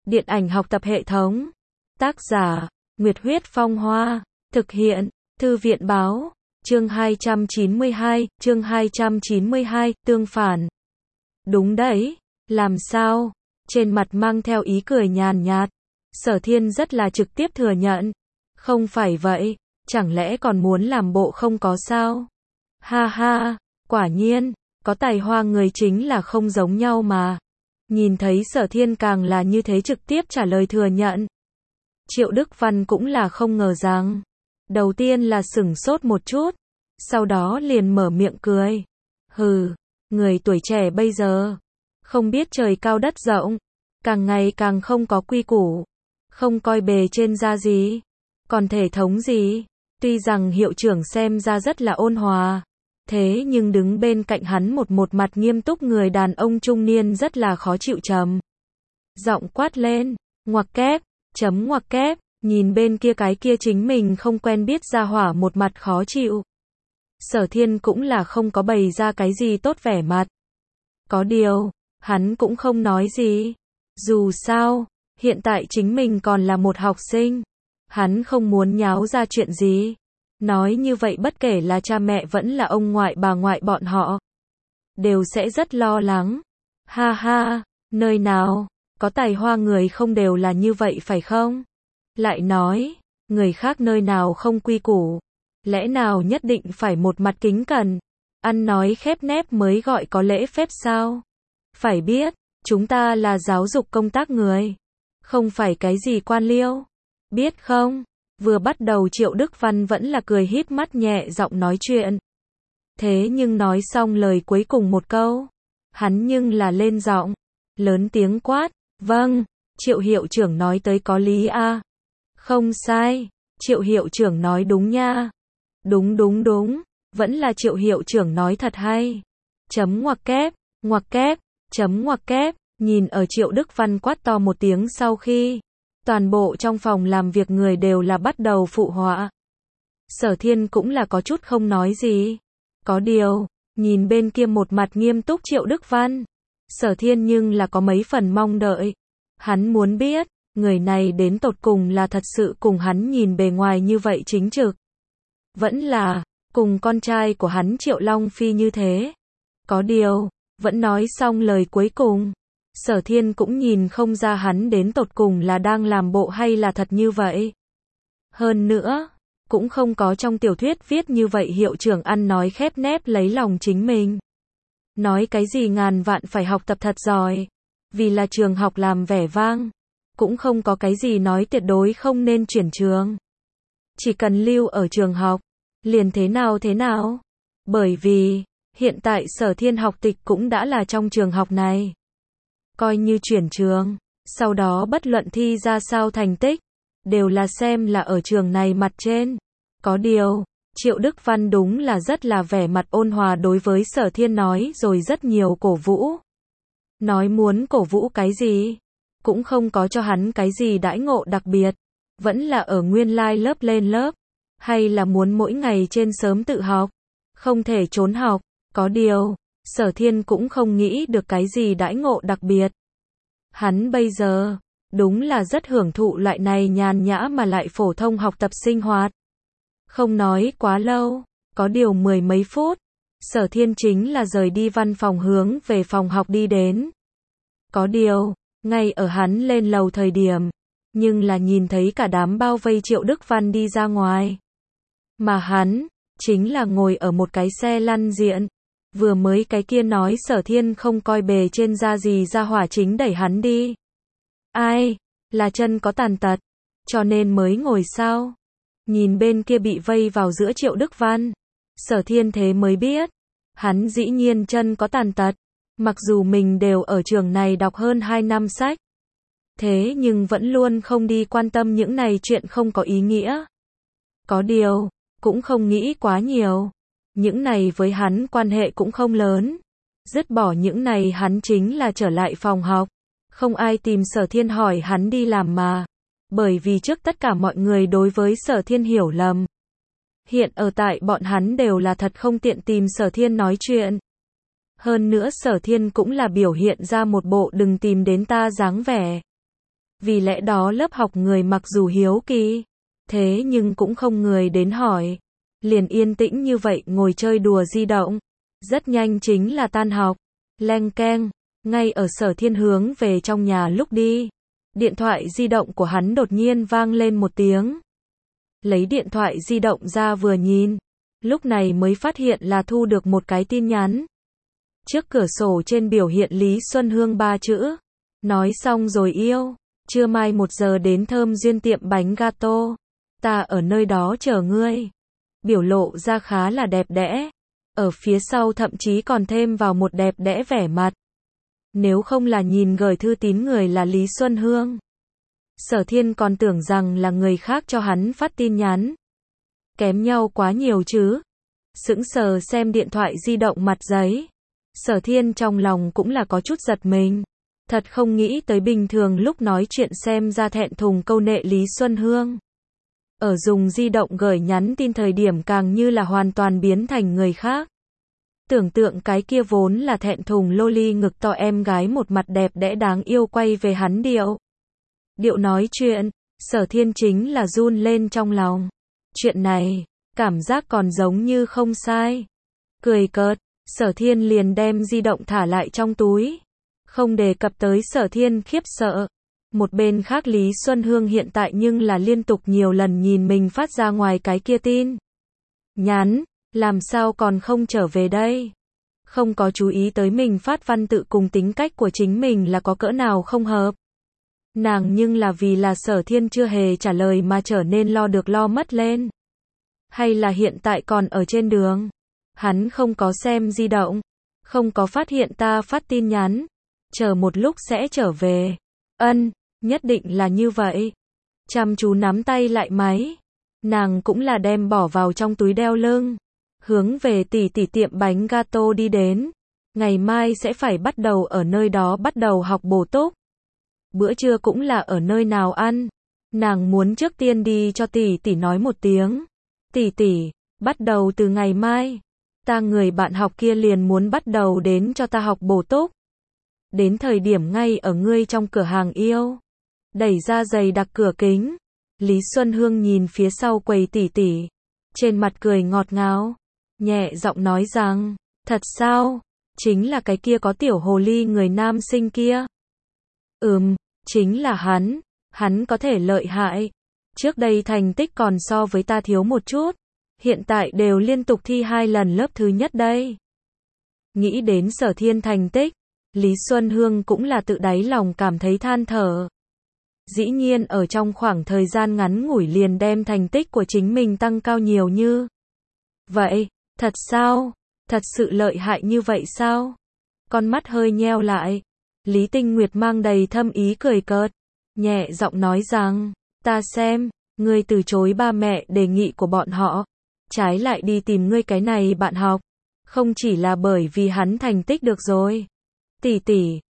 Điện ảnh học tập hệ thống. Tác giả, Nguyệt Huyết Phong Hoa. Thực hiện, Thư viện Báo. Chương 292, tương phản. Đúng đấy, làm sao? Trên mặt mang theo ý cười nhàn nhạt. Sở Thiên rất là trực tiếp thừa nhận. Không phải vậy, chẳng lẽ còn muốn làm bộ không có sao? Ha ha, quả nhiên, có tài hoa người chính là không giống nhau mà. Nhìn thấy Sở Thiên càng là như thế trực tiếp trả lời thừa nhận. Triệu Đức Văn cũng là không ngờ rằng. Đầu tiên là sửng sốt một chút, sau đó liền mở miệng cười. Hừ, người tuổi trẻ bây giờ, không biết trời cao đất rộng, càng ngày càng không có quy củ, không coi bề trên ra gì, còn thể thống gì. Tuy rằng hiệu trưởng xem ra rất là ôn hòa, thế nhưng đứng bên cạnh hắn một mặt nghiêm túc người đàn ông trung niên rất là khó chịu trầm giọng quát lên, ngoặc kép, ngoặc kép, nhìn bên kia cái kia chính mình không quen biết ra hỏa một mặt khó chịu. Sở Thiên cũng là không có bày ra cái gì tốt vẻ mặt. Có điều, hắn cũng không nói gì. Dù sao, hiện tại chính mình còn là một học sinh. Hắn không muốn nháo ra chuyện gì. Nói như vậy bất kể là cha mẹ vẫn là ông ngoại bà ngoại bọn họ, đều sẽ rất lo lắng. Ha ha, nơi nào, có tài hoa người không đều là như vậy phải không? Lại nói, người khác nơi nào không quy củ, lẽ nào nhất định phải một mặt kính cẩn, ăn nói khép nép mới gọi có lễ phép sao? Phải biết, chúng ta là giáo dục công tác người, không phải cái gì quan liêu. Biết không? Vừa bắt đầu Triệu Đức Văn vẫn là cười híp mắt nhẹ giọng nói chuyện. Thế nhưng nói xong lời cuối cùng một câu, hắn nhưng là lên giọng, lớn tiếng quát, vâng, Triệu hiệu trưởng nói tới có lý a. Không sai, Triệu hiệu trưởng nói đúng nha. Đúng, vẫn là Triệu hiệu trưởng nói thật hay. Ngoặc kép, ngoặc kép, nhìn ở Triệu Đức Văn quát to một tiếng sau khi, toàn bộ trong phòng làm việc người đều là bắt đầu phụ họa. Sở Thiên cũng là có chút không nói gì. Có điều, nhìn bên kia một mặt nghiêm túc Triệu Đức Văn, Sở Thiên nhưng là có mấy phần mong đợi. Hắn muốn biết, người này đến tột cùng là thật sự cùng hắn nhìn bề ngoài như vậy chính trực, vẫn là cùng con trai của hắn Triệu Long Phi như thế. Có điều, vẫn nói xong lời cuối cùng, Sở Thiên cũng nhìn không ra hắn đến tột cùng là đang làm bộ hay là thật như vậy. Hơn nữa, cũng không có trong tiểu thuyết viết như vậy hiệu trưởng ăn nói khép nép lấy lòng chính mình. Nói cái gì ngàn vạn phải học tập thật giỏi, vì là trường học làm vẻ vang. Cũng không có cái gì nói tuyệt đối không nên chuyển trường. Chỉ cần lưu ở trường học, liền thế nào. Bởi vì, hiện tại Sở Thiên học tịch cũng đã là trong trường học này. Coi như chuyển trường, sau đó bất luận thi ra sao thành tích, đều là xem là ở trường này mặt trên. Có điều, Triệu Đức Văn đúng là rất là vẻ mặt ôn hòa đối với Sở Thiên nói rồi rất nhiều cổ vũ. Nói muốn cổ vũ cái gì? Cũng không có cho hắn cái gì đãi ngộ đặc biệt. Vẫn là ở nguyên lai lớp lên lớp. Hay là muốn mỗi ngày trên sớm tự học. Không thể trốn học. Có điều, Sở Thiên cũng không nghĩ được cái gì đãi ngộ đặc biệt. Hắn bây giờ, đúng là rất hưởng thụ loại này nhàn nhã mà lại phổ thông học tập sinh hoạt. Không nói quá lâu, có điều 10 mấy phút, Sở Thiên chính là rời đi văn phòng hướng về phòng học đi đến. Có điều, ngay ở hắn lên lầu thời điểm, nhưng là nhìn thấy cả đám bao vây Triệu Đức Văn đi ra ngoài. Mà hắn, chính là ngồi ở một cái xe lăn diện. Vừa mới cái kia nói Sở Thiên không coi bề trên ra gì ra hỏa chính đẩy hắn đi. Ai, là chân có tàn tật, cho nên mới ngồi sao? Nhìn bên kia bị vây vào giữa Triệu Đức Văn, Sở Thiên thế mới biết, hắn dĩ nhiên chân có tàn tật. Mặc dù mình đều ở trường này đọc hơn 2 năm sách, thế nhưng vẫn luôn không đi quan tâm những này chuyện không có ý nghĩa. Có điều, cũng không nghĩ quá nhiều. Những này với hắn quan hệ cũng không lớn. Dứt bỏ những này hắn chính là trở lại phòng học. Không ai tìm Sở Thiên hỏi hắn đi làm mà. Bởi vì trước tất cả mọi người đối với Sở Thiên hiểu lầm. Hiện ở tại bọn hắn đều là thật không tiện tìm Sở Thiên nói chuyện. Hơn nữa Sở Thiên cũng là biểu hiện ra một bộ đừng tìm đến ta dáng vẻ. Vì lẽ đó lớp học người mặc dù hiếu kỳ, thế nhưng cũng không người đến hỏi. Liền yên tĩnh như vậy ngồi chơi đùa di động. Rất nhanh chính là tan học. Leng keng, ngay ở Sở Thiên hướng về trong nhà lúc đi. Điện thoại di động của hắn đột nhiên vang lên một tiếng. Lấy điện thoại di động ra vừa nhìn. Lúc này mới phát hiện là thu được một cái tin nhắn. Trước cửa sổ trên biểu hiện Lý Xuân Hương 3 chữ. Nói xong rồi yêu. Trưa mai 1 giờ đến Thơm Duyên tiệm bánh gato. Ta ở nơi đó chờ ngươi. Biểu lộ ra khá là đẹp đẽ. Ở phía sau thậm chí còn thêm vào một đẹp đẽ vẻ mặt. Nếu không là nhìn gửi thư tín người là Lý Xuân Hương, Sở Thiên còn tưởng rằng là người khác cho hắn phát tin nhắn. Kém nhau quá nhiều chứ. Sững sờ xem điện thoại di động mặt giấy. Sở Thiên trong lòng cũng là có chút giật mình. Thật không nghĩ tới bình thường lúc nói chuyện xem ra thẹn thùng câu nệ Lý Xuân Hương. Ở dùng di động gửi nhắn tin thời điểm càng như là hoàn toàn biến thành người khác. Tưởng tượng cái kia vốn là thẹn thùng loli ngực to em gái một mặt đẹp đẽ đáng yêu quay về hắn điệu nói chuyện, Sở Thiên chính là run lên trong lòng. Chuyện này, cảm giác còn giống như không sai. Cười cợt, Sở Thiên liền đem di động thả lại trong túi. Không đề cập tới Sở Thiên khiếp sợ. Một bên khác Lý Xuân Hương hiện tại nhưng là liên tục nhiều lần nhìn mình phát ra ngoài cái kia tin nhắn, làm sao còn không trở về đây? Không có chú ý tới mình phát văn tự cùng tính cách của chính mình là có cỡ nào không hợp. Nàng nhưng là vì là Sở Thiên chưa hề trả lời mà trở nên lo được lo mất lên. Hay là hiện tại còn ở trên đường? Hắn không có xem di động, không có phát hiện ta phát tin nhắn, chờ một lúc sẽ trở về. Nhất định là như vậy. Chăm chú nắm tay lại máy. Nàng cũng là đem bỏ vào trong túi đeo lưng. Hướng về tỷ tiệm bánh gato đi đến. Ngày mai sẽ phải bắt đầu ở nơi đó bắt đầu học bổ túc. Bữa trưa cũng là ở nơi nào ăn. Nàng muốn trước tiên đi cho tỷ nói một tiếng. Tỷ, bắt đầu từ ngày mai. Ta người bạn học kia liền muốn bắt đầu đến cho ta học bổ túc. Đến thời điểm ngay ở ngươi trong cửa hàng yêu. Đẩy ra dày đặc cửa kính. Lý Xuân Hương nhìn phía sau quầy tỷ. Trên mặt cười ngọt ngào. Nhẹ giọng nói rằng, thật sao? Chính là cái kia có tiểu hồ ly người nam sinh kia. Chính là hắn. Hắn có thể lợi hại. Trước đây thành tích còn so với ta thiếu một chút. Hiện tại đều liên tục thi 2 lần lớp thứ nhất đây. Nghĩ đến Sở Thiên thành tích, Lý Xuân Hương cũng là tự đáy lòng cảm thấy than thở. Dĩ nhiên ở trong khoảng thời gian ngắn ngủi liền đem thành tích của chính mình tăng cao nhiều như vậy. Thật sao? Thật sự lợi hại như vậy sao? Con mắt hơi nheo lại. Lý Tinh Nguyệt mang đầy thâm ý cười cợt. Nhẹ giọng nói rằng, ta xem, ngươi từ chối ba mẹ đề nghị của bọn họ. Trái lại đi tìm ngươi cái này bạn học. Không chỉ là bởi vì hắn thành tích được rồi. Tỷ,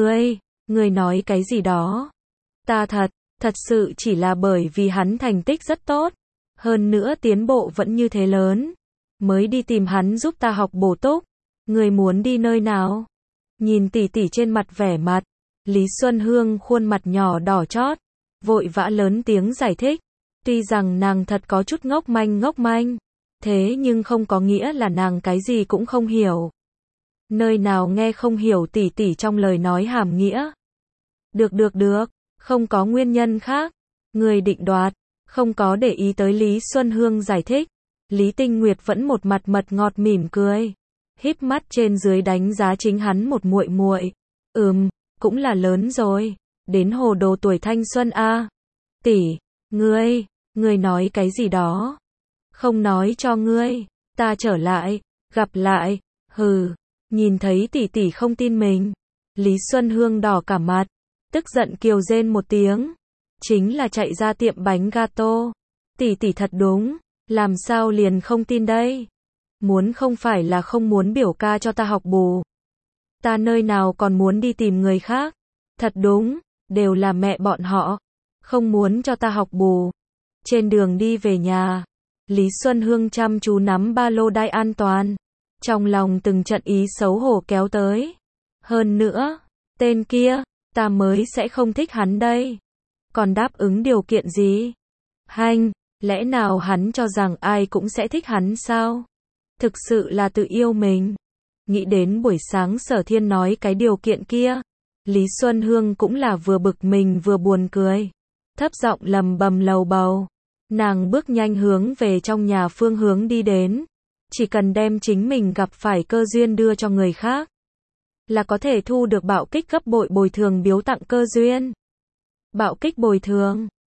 ngươi nói cái gì đó? Ta thật sự chỉ là bởi vì hắn thành tích rất tốt. Hơn nữa tiến bộ vẫn như thế lớn. Mới đi tìm hắn giúp ta học bổ túc. Ngươi muốn đi nơi nào? Nhìn tỷ trên mặt vẻ mặt. Lý Xuân Hương khuôn mặt nhỏ đỏ chót. Vội vã lớn tiếng giải thích. Tuy rằng nàng thật có chút ngốc manh. Thế nhưng không có nghĩa là nàng cái gì cũng không hiểu. Nơi nào nghe không hiểu tỷ trong lời nói hàm nghĩa. Được. Không có nguyên nhân khác. Người định đoạt. Không có để ý tới Lý Xuân Hương giải thích. Lý Tinh Nguyệt vẫn một mặt mật ngọt mỉm cười. Híp mắt trên dưới đánh giá chính hắn một muội. Cũng là lớn rồi. Đến hồ đồ tuổi thanh xuân a. Tỷ, ngươi nói cái gì đó? Không nói cho ngươi. Ta trở lại, gặp lại. Nhìn thấy tỷ không tin mình. Lý Xuân Hương đỏ cả mặt. Tức giận kiều rên một tiếng. Chính là chạy ra tiệm bánh gato. Tỷ thật đúng. Làm sao liền không tin đây? Muốn không phải là không muốn biểu ca cho ta học bù. Ta nơi nào còn muốn đi tìm người khác. Thật đúng, đều là mẹ bọn họ. Không muốn cho ta học bù. Trên đường đi về nhà. Lý Xuân Hương chăm chú nắm ba lô đai an toàn. Trong lòng từng trận ý xấu hổ kéo tới. Hơn nữa, tên kia, ta mới sẽ không thích hắn đây. Còn đáp ứng điều kiện gì? Hanh, lẽ nào hắn cho rằng ai cũng sẽ thích hắn sao? Thực sự là tự yêu mình. Nghĩ đến buổi sáng Sở Thiên nói cái điều kiện kia, Lý Xuân Hương cũng là vừa bực mình vừa buồn cười. Thấp giọng lầm bầm lầu bầu. Nàng bước nhanh hướng về trong nhà phương hướng đi đến. Chỉ cần đem chính mình gặp phải cơ duyên đưa cho người khác, là có thể thu được bạo kích gấp bội bồi thường biếu tặng cơ duyên. Bạo kích bồi thường.